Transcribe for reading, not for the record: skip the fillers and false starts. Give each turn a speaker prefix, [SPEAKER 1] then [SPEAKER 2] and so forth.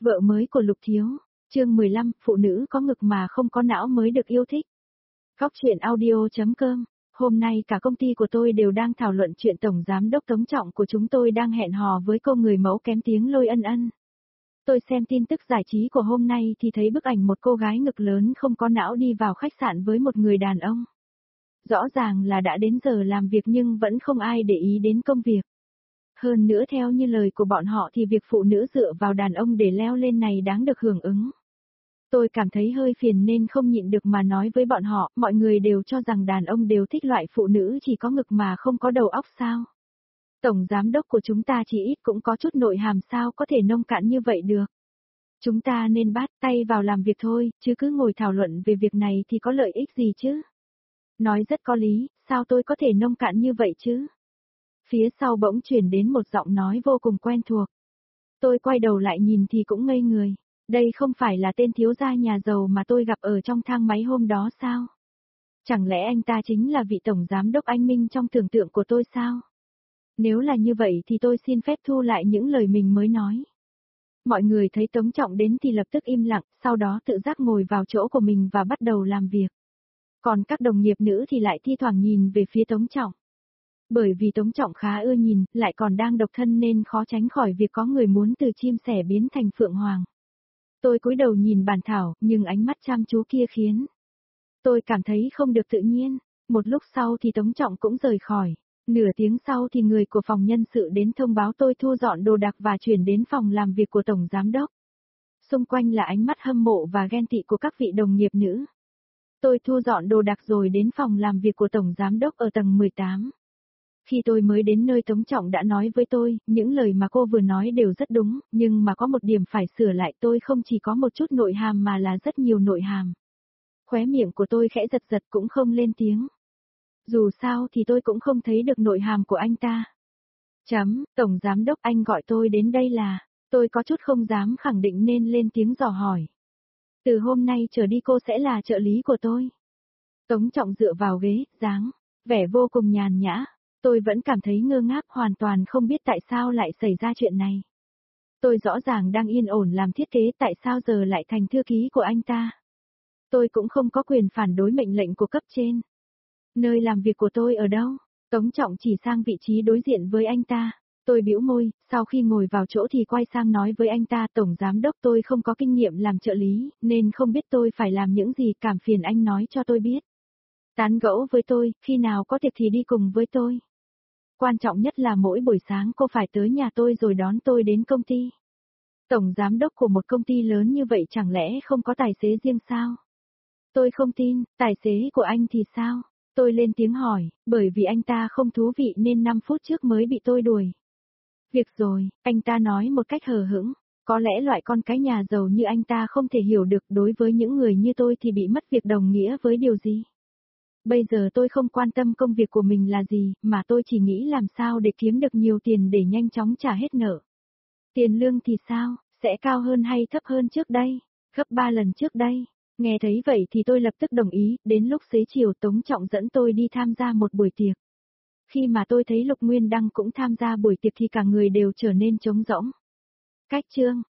[SPEAKER 1] Vợ mới của Lục Thiếu, chương 15, phụ nữ có ngực mà không có não mới được yêu thích. Góc truyện audio.com. Hôm nay cả công ty của tôi đều đang thảo luận chuyện Tổng Giám đốc Tống Trọng của chúng tôi đang hẹn hò với cô người mẫu kém tiếng Lôi Ân Ân. Tôi xem tin tức giải trí của hôm nay thì thấy bức ảnh một cô gái ngực lớn không có não đi vào khách sạn với một người đàn ông. Rõ ràng là đã đến giờ làm việc nhưng vẫn không ai để ý đến công việc. Hơn nữa theo như lời của bọn họ thì việc phụ nữ dựa vào đàn ông để leo lên này đáng được hưởng ứng. Tôi cảm thấy hơi phiền nên không nhịn được mà nói với bọn họ, mọi người đều cho rằng đàn ông đều thích loại phụ nữ chỉ có ngực mà không có đầu óc sao. Tổng giám đốc của chúng ta chỉ ít cũng có chút nội hàm sao có thể nông cạn như vậy được. Chúng ta nên bắt tay vào làm việc thôi, chứ cứ ngồi thảo luận về việc này thì có lợi ích gì chứ. Nói rất có lý, sao tôi có thể nông cạn như vậy chứ? Phía sau bỗng truyền đến một giọng nói vô cùng quen thuộc. Tôi quay đầu lại nhìn thì cũng ngây người. Đây không phải là tên thiếu gia nhà giàu mà tôi gặp ở trong thang máy hôm đó sao? Chẳng lẽ anh ta chính là vị tổng giám đốc anh Minh trong tưởng tượng của tôi sao? Nếu là như vậy thì tôi xin phép thu lại những lời mình mới nói. Mọi người thấy Tống Trọng đến thì lập tức im lặng, sau đó tự giác ngồi vào chỗ của mình và bắt đầu làm việc. Còn các đồng nghiệp nữ thì lại thi thoảng nhìn về phía Tống Trọng. Bởi vì Tống Trọng khá ưa nhìn, lại còn đang độc thân nên khó tránh khỏi việc có người muốn từ chim sẻ biến thành phượng hoàng. Tôi cúi đầu nhìn bàn thảo, nhưng ánh mắt chăm chú kia khiến tôi cảm thấy không được tự nhiên. Một lúc sau thì Tống Trọng cũng rời khỏi. Nửa tiếng sau thì người của phòng nhân sự đến thông báo tôi thu dọn đồ đạc và chuyển đến phòng làm việc của Tổng Giám đốc. Xung quanh là ánh mắt hâm mộ và ghen tị của các vị đồng nghiệp nữ. Tôi thu dọn đồ đạc rồi đến phòng làm việc của Tổng Giám đốc ở tầng 18. Khi tôi mới đến nơi Tống Trọng đã nói với tôi, những lời mà cô vừa nói đều rất đúng, nhưng mà có một điểm phải sửa lại, tôi không chỉ có một chút nội hàm mà là rất nhiều nội hàm. Khóe miệng của tôi khẽ giật giật cũng không lên tiếng. Dù sao thì tôi cũng không thấy được nội hàm của anh ta. Tổng giám đốc anh gọi tôi đến đây là, tôi có chút không dám khẳng định nên lên tiếng dò hỏi. Từ hôm nay trở đi cô sẽ là trợ lý của tôi. Tống Trọng dựa vào ghế, dáng vẻ vô cùng nhàn nhã. Tôi vẫn cảm thấy ngơ ngác, hoàn toàn không biết tại sao lại xảy ra chuyện này. Tôi rõ ràng đang yên ổn làm thiết kế, tại sao giờ lại thành thư ký của anh ta. Tôi cũng không có quyền phản đối mệnh lệnh của cấp trên. Nơi làm việc của tôi ở đâu? Tống Trọng chỉ sang vị trí đối diện với anh ta. Tôi bĩu môi, sau khi ngồi vào chỗ thì quay sang nói với anh ta, Tổng Giám đốc tôi không có kinh nghiệm làm trợ lý, nên không biết tôi phải làm những gì, cảm phiền anh nói cho tôi biết. Tán gẫu với tôi, khi nào có tiệc thì đi cùng với tôi. Quan trọng nhất là mỗi buổi sáng cô phải tới nhà tôi rồi đón tôi đến công ty. Tổng giám đốc của một công ty lớn như vậy chẳng lẽ không có tài xế riêng sao? Tôi không tin, tài xế của anh thì sao? Tôi lên tiếng hỏi, bởi vì anh ta không thú vị nên 5 phút trước mới bị tôi đuổi. Việc rồi, anh ta nói một cách hờ hững, có lẽ loại con cái nhà giàu như anh ta không thể hiểu được, đối với những người như tôi thì bị mất việc đồng nghĩa với điều gì. Bây giờ tôi không quan tâm công việc của mình là gì, mà tôi chỉ nghĩ làm sao để kiếm được nhiều tiền để nhanh chóng trả hết nợ. Tiền lương thì sao, sẽ cao hơn hay thấp hơn trước đây? Gấp 3 lần trước đây. Nghe thấy vậy thì tôi lập tức đồng ý, đến lúc xế chiều Tống Trọng dẫn tôi đi tham gia một buổi tiệc. Khi mà tôi thấy Lục Nguyên Đăng cũng tham gia buổi tiệc thì cả người đều trở nên trống rỗng. Cách chương,